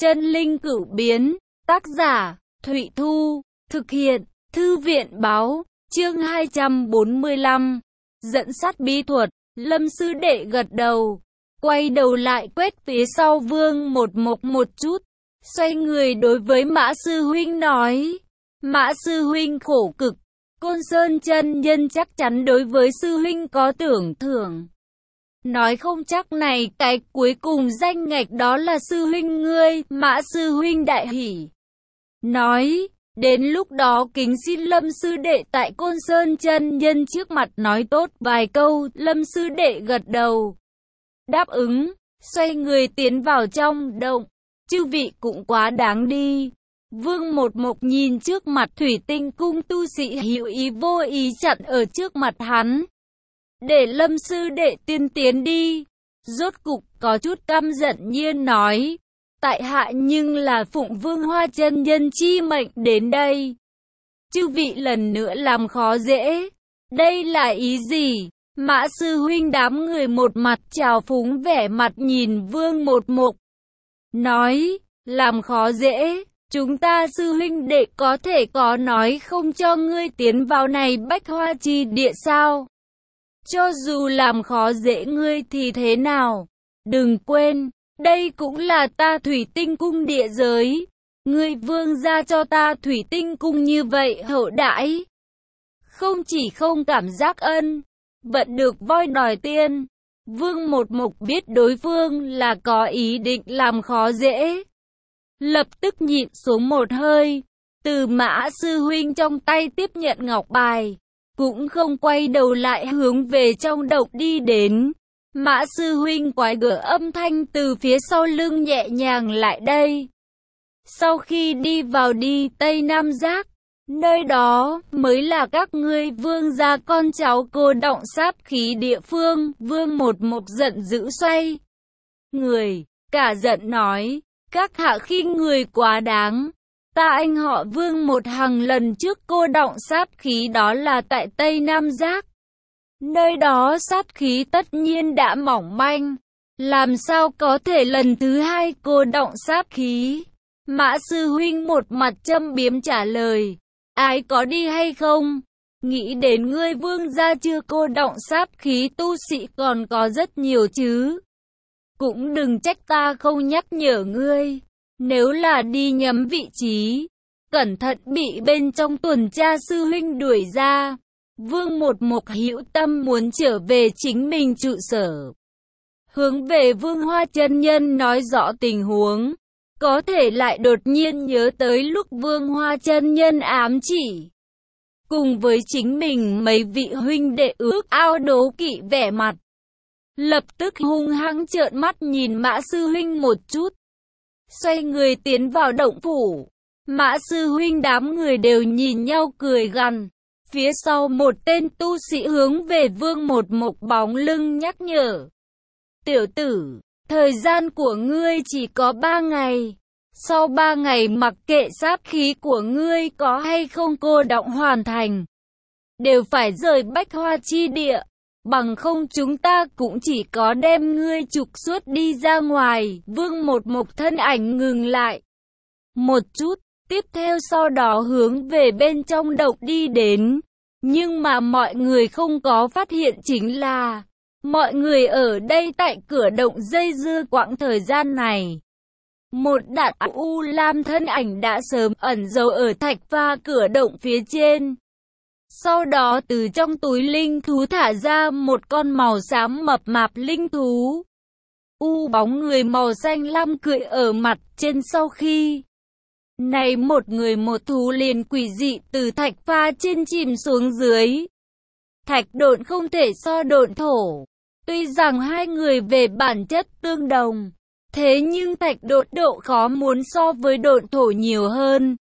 Chân linh cửu biến, tác giả, Thụy Thu, thực hiện, Thư viện báo, chương 245, dẫn sát bí thuật, Lâm sư đệ gật đầu, quay đầu lại quét phía sau Vương Một Mộc một chút, xoay người đối với Mã sư huynh nói, Mã sư huynh khổ cực, Côn Sơn chân nhân chắc chắn đối với sư huynh có tưởng thưởng. Nói không chắc này cái cuối cùng danh ngạch đó là sư huynh ngươi, Mã sư huynh đại hỉ. Nói, đến lúc đó kính xin Lâm sư đệ tại Côn Sơn chân nhân trước mặt nói tốt vài câu, Lâm sư đệ gật đầu. Đáp ứng, xoay người tiến vào trong động, chư vị cũng quá đáng đi. Vương Một Mộc nhìn trước mặt thủy tinh cung tu sĩ hữu ý vô ý chặn ở trước mặt hắn. Để Lâm sư đệ tiên tiến đi. Rốt cục có chút căm giận nhiên nói. Tại hạ nhưng là phụng Vương Hoa chân nhân chi mệnh đến đây. Chư vị lần nữa làm khó dễ. Đây là ý gì? Mã sư huynh đám người một mặt trào phúng vẻ mặt nhìn Vương Một Mộc. Nói, làm khó dễ. Chúng ta sư huynh đệ có thể có nói không cho ngươi tiến vào này Bách Hoa chi địa sao? Cho dù làm khó dễ ngươi thì thế nào? Đừng quên, đây cũng là ta thủy tinh cung địa giới. Ngươi vương ra cho ta thủy tinh cung như vậy hậu đãi. Không chỉ không cảm giác ân, vẫn được voi đòi tiên. Vương Một Mộc biết đối phương là có ý định làm khó dễ. Lập tức nhịn xuống một hơi, từ Mã sư huynh trong tay tiếp nhận ngọc bài, cũng không quay đầu lại hướng về trong động đi đến. Mã sư huynh quái gở âm thanh từ phía sau lưng nhẹ nhàng lại đây. Sau khi đi vào đi Tây Nam Giác, nơi đó mới là các ngươi vương gia con cháu cô động sát khí địa phương. Vương Một Mộc giận dữ xoay người, cả giận nói. Các hạ khinh người quá đáng. Ta anh họ Vương một hàng lần trước cô động sát khí đó là tại Tây Nam Giác. Nơi đó sát khí tất nhiên đã mỏng manh. Làm sao có thể lần thứ hai cô động sát khí? Mã sư huynh một mặt châm biếm trả lời. Ai có đi hay không? Nghĩ đến ngươi vương gia chưa cô động sát khí tu sĩ còn có rất nhiều chứ. Cũng đừng trách ta không nhắc nhở ngươi. Nếu là đi nhầm vị trí, cẩn thận bị bên trong tuần tra sư huynh đuổi ra. Vương Một Mộc hữu tâm muốn trở về chính mình trụ sở. Hướng về Vương Hoa chân nhân nói rõ tình huống. Có thể lại đột nhiên nhớ tới lúc Vương Hoa chân nhân ám chỉ. Cùng với chính mình mấy vị huynh đệ ước ao đố kỵ vẻ mặt. Lập tức hung hăng trợn mắt nhìn Mã sư huynh một chút. Xoay người tiến vào động phủ. Mã sư huynh đám người đều nhìn nhau cười gằn. Phía sau một tên tu sĩ hướng về Vương Một Mộc bóng lưng nhắc nhở. Tiểu tử, thời gian của ngươi chỉ có 3 ngày. Sau 3 ngày mặc kệ sát khí của ngươi có hay không cô động hoàn thành, đều phải rời Bách Hoa chi địa. Bằng không chúng ta cũng chỉ có đem ngươi trục xuất đi ra ngoài. Vương Một Mộc thân ảnh ngừng lại một chút, tiếp theo sau đó hướng về bên trong động đi đến. Nhưng mà mọi người không có phát hiện chính là mọi người ở đây tại cửa động dây dưa quãng thời gian này. Một đạn u lam thân ảnh đã sớm ẩn giấu ở thạch pha cửa động phía trên. Sau đó từ trong túi linh thú thả ra một con màu xám mập mạp linh thú. Bóng người màu xanh lam cưỡi ở mặt trên sau khi. Này một người một thú liền quỷ dị từ thạch pha trên chìm xuống dưới. Thạch độn không thể so độn thổ. Tuy rằng hai người về bản chất tương đồng. Thế nhưng thạch độn độ khó muốn so với độn thổ nhiều hơn.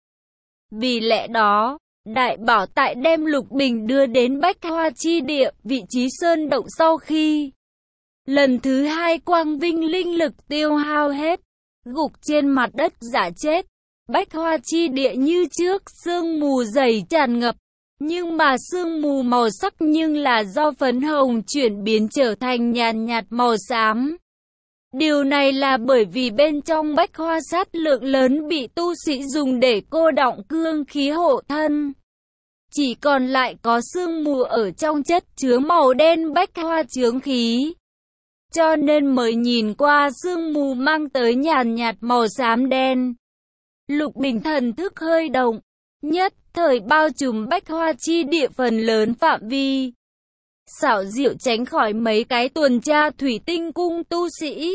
Vì lẽ đó, Đại Bảo tại đem Lục Bình đưa đến Bách Hoa chi địa, vị trí sơn động sau khi lần thứ hai quang vinh linh lực tiêu hao hết, gục trên mặt đất giả chết. Bách Hoa chi địa như trước sương mù dày tràn ngập, nhưng mà sương mù màu sắc nhưng là do phấn hồng chuyển biến trở thành nhàn nhạt màu xám. Điều này là bởi vì bên trong bách hoa sát lượng lớn bị tu sĩ dùng để cô đọng cương khí hộ thân. Chỉ còn lại có sương mù ở trong chất chứa màu đen bách hoa chướng khí. Cho nên mới nhìn qua sương mù mang tới nhàn nhạt màu xám đen. Lục Bình thần thức hơi động, nhất thời bao trùm bách hoa chi địa phần lớn phạm vi. Xảo diệu tránh khỏi mấy cái tuần tra thủy tinh cung tu sĩ.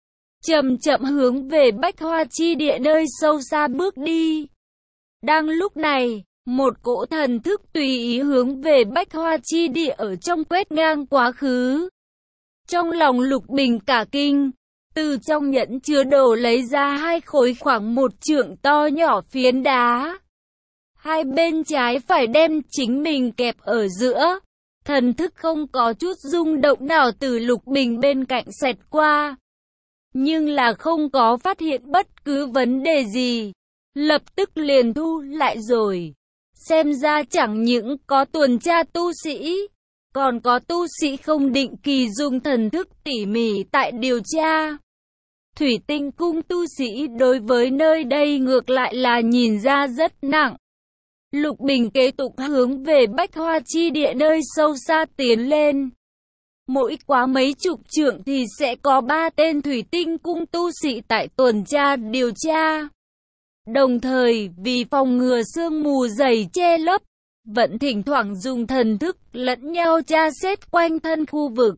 Chậm chậm hướng về bách hoa chi địa nơi sâu xa bước đi. Đang lúc này, một cỗ thần thức tùy ý hướng về bách hoa chi địa ở trong quét ngang quá khứ. Trong lòng Lục Bình cả kinh, từ trong nhẫn chứa đồ lấy ra hai khối khoảng 1 trượng to nhỏ phiến đá. Hai bên trái phải đem chính mình kẹp ở giữa. Thần thức không có chút rung động nào từ Lục Bình bên cạnh xẹt qua. Nhưng là không có phát hiện bất cứ vấn đề gì. Lập tức liền thu lại rồi. Xem ra chẳng những có tuần tra tu sĩ, còn có tu sĩ không định kỳ dùng thần thức tỉ mỉ tại điều tra. Thủy tinh cung tu sĩ đối với nơi đây ngược lại là nhìn ra rất nặng. Lục Bình kế tục hướng về bách hoa chi địa nơi sâu xa tiến lên. Mỗi quá mấy chục trượng thì sẽ có 3 tên thủy tinh cung tu sĩ tại tuần tra điều tra. Đồng thời, vì phòng ngừa sương mù dày che lấp, vẫn thỉnh thoảng dùng thần thức lẫn nhau tra xét quanh thân khu vực.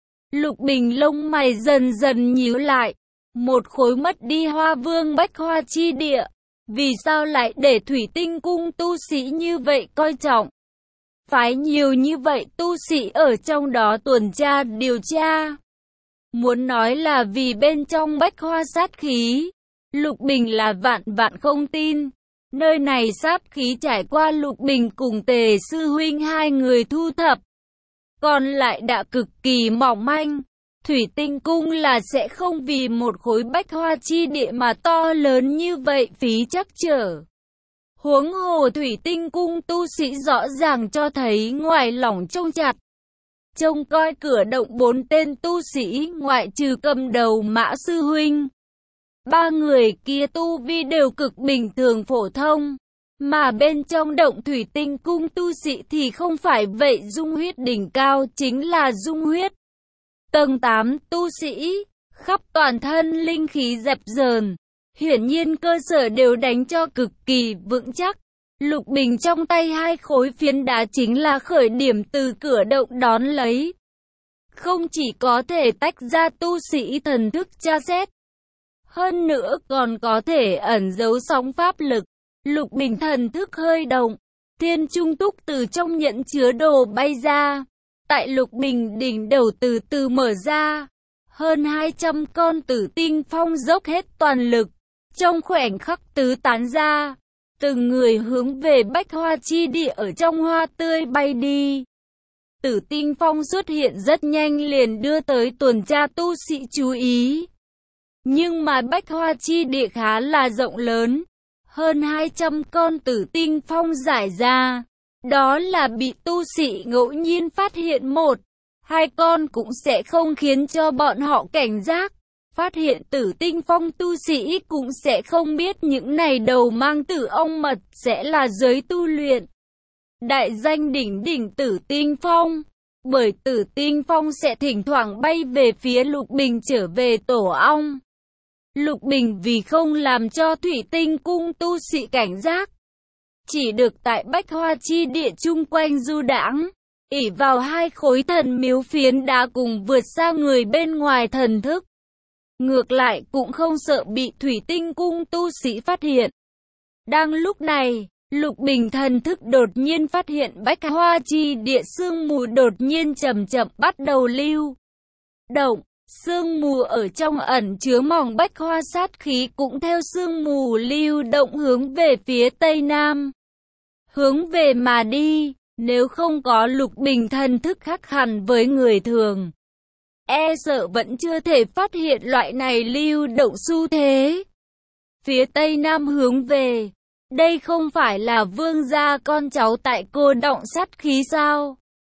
Lục Bình lông mày dần dần nhíu lại. Một khối mất đi hoa vương bách hoa chi địa. Vì sao lại để thủy tinh cung tu sĩ như vậy coi trọng? Phái nhiều như vậy tu sĩ ở trong đó tuần tra điều tra. Muốn nói là vì bên trong bách hoa sát khí. Lục Bình là vạn vạn không tin. Nơi này sát khí trải qua Lục Bình cùng Tề sư huynh hai người thu thập. Còn lại đã cực kỳ mỏng manh. Thủy tinh cung là sẽ không vì một khối bách hoa chi địa mà to lớn như vậy phí chắc trở. Huống hồ thủy tinh cung tu sĩ rõ ràng cho thấy ngoài lỏng trông chặt. Trông coi cửa động 4 tên tu sĩ ngoại trừ cầm đầu Mã sư huynh. 3 người kia tu vi đều cực bình thường phổ thông. Mà bên trong động thủy tinh cung tu sĩ thì không phải vậy, dung huyết đỉnh cao chính là dung huyết. Tầng 8 tu sĩ, khắp toàn thân linh khí dập dờn. Hiển nhiên cơ sở đều đánh cho cực kỳ vững chắc. Lục Bình trong tay hai khối phiến đá chính là khởi điểm từ cửa động đón lấy. Không chỉ có thể tách ra tu sĩ thần thức tra xét, hơn nữa còn có thể ẩn giấu sóng pháp lực. Lục Bình thần thức hơi động, thiên trung túc từ trong nhẫn chứa đồ bay ra. Tại Lục Bình đỉnh đầu từ từ mở ra. Hơn 200 con tử tinh phong dốc hết toàn lực. Trong khoảnh khắc tứ tán ra. Từng người hướng về bách hoa chi địa ở trong hoa tươi bay đi. Tử tinh phong xuất hiện rất nhanh liền đưa tới tuần tra tu sĩ chú ý. Nhưng mà bách hoa chi địa khá là rộng lớn. Hơn 200 con tử tinh phong giải ra. Đó là bị tu sĩ ngẫu nhiên phát hiện 1-2 con cũng sẽ không khiến cho bọn họ cảnh giác. Phát hiện tử tinh phong tu sĩ cũng sẽ không biết những này đầu mang tử ong mật sẽ là giới tu luyện. Đại danh đỉnh đỉnh tử tinh phong. Bởi tử tinh phong sẽ thỉnh thoảng bay về phía Lục Bình trở về tổ ong. Lục Bình vì không làm cho thủy tinh cung tu sĩ cảnh giác, chỉ được tại bách hoa chi địa chung quanh du đãng, ỷ vào hai khối thần miếu phiến đá cùng vượt xa người bên ngoài thần thức. Ngược lại cũng không sợ bị thủy tinh cung tu sĩ phát hiện. Đang lúc này, Lục Bình thần thức đột nhiên phát hiện bách hoa chi địa sương mù đột nhiên chậm chậm bắt đầu lưu động. Sương mù ở trong ẩn chứa mỏng bách hoa sát khí cũng theo sương mù lưu động hướng về phía tây nam. Hướng về mà đi, nếu không có Lục Bình thần thức khác hẳn với người thường, e sợ vẫn chưa thể phát hiện loại này lưu động xu thế. Phía tây nam hướng về, đây không phải là vương gia con cháu tại cô động sát khí sao?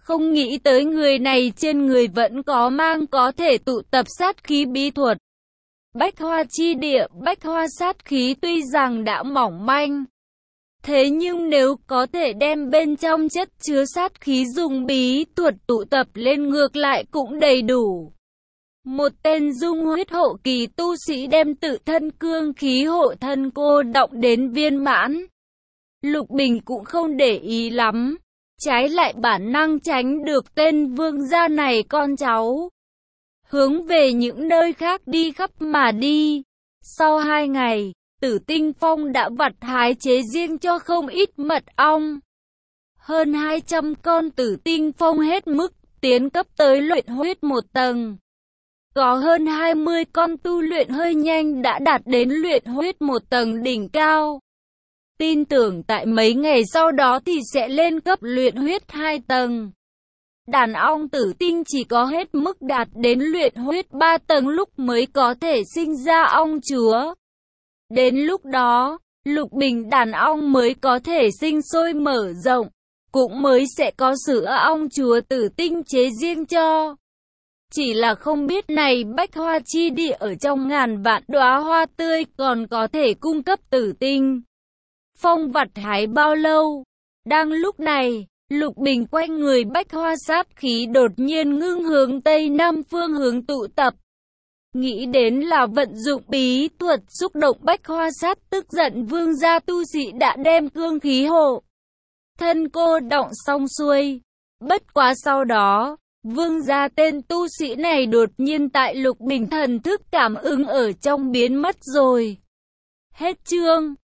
Không nghĩ tới người này trên người vẫn có mang có thể tụ tập sát khí bí thuật. Bách hoa chi địa, bách hoa sát khí tuy rằng đã mỏng manh. Thế nhưng nếu có thể đem bên trong chất chứa sát khí dùng bí thuật tụ tập lên ngược lại cũng đầy đủ. Một tên dung huyết hộ kỳ tu sĩ đem tự thân cương khí hộ thân cô động đến viên mãn. Lục Bình cũng không để ý lắm, trái lại bản năng tránh được tên vương gia này con cháu. Hướng về những nơi khác đi khắp mà đi. Sau 2 ngày, Tử Tinh Phong đã vặt hái chế riêng cho không ít mật ong. Hơn 200 con Tử Tinh Phong hết mức tiến cấp tới luyện huyết 1 tầng. Có hơn 20 con tu luyện hơi nhanh đã đạt đến luyện huyết 1 tầng đỉnh cao. Tin tưởng tại mấy ngày sau đó thì sẽ lên cấp luyện huyết 2 tầng. Đàn ong tử tinh chỉ có hết mức đạt đến luyện huyết 3 tầng lúc mới có thể sinh ra ong chúa. Đến lúc đó, Lục Bình đàn ong mới có thể sinh sôi mở rộng, cũng mới sẽ có sữa ong chúa tử tinh chế riêng cho. Chỉ là không biết này bách hoa chi địa ở trong ngàn vạn đóa hoa tươi còn có thể cung cấp tử tinh phong vặt hái bao lâu. Đang lúc này, Lục Bình quanh người bách hoa sát khí đột nhiên ngưng hướng Tây Nam phương hướng tụ tập. Nghĩ đến là vận dụng bí thuật xúc động bách hoa sát tức giận vương gia tu sĩ đã đem cương khí hộ thân cô động xong xuôi. Bất quá sau đó, vương gia tên tu sĩ này đột nhiên tại Lục Bình thần thức cảm ứng ở trong biến mất rồi. Hết chương.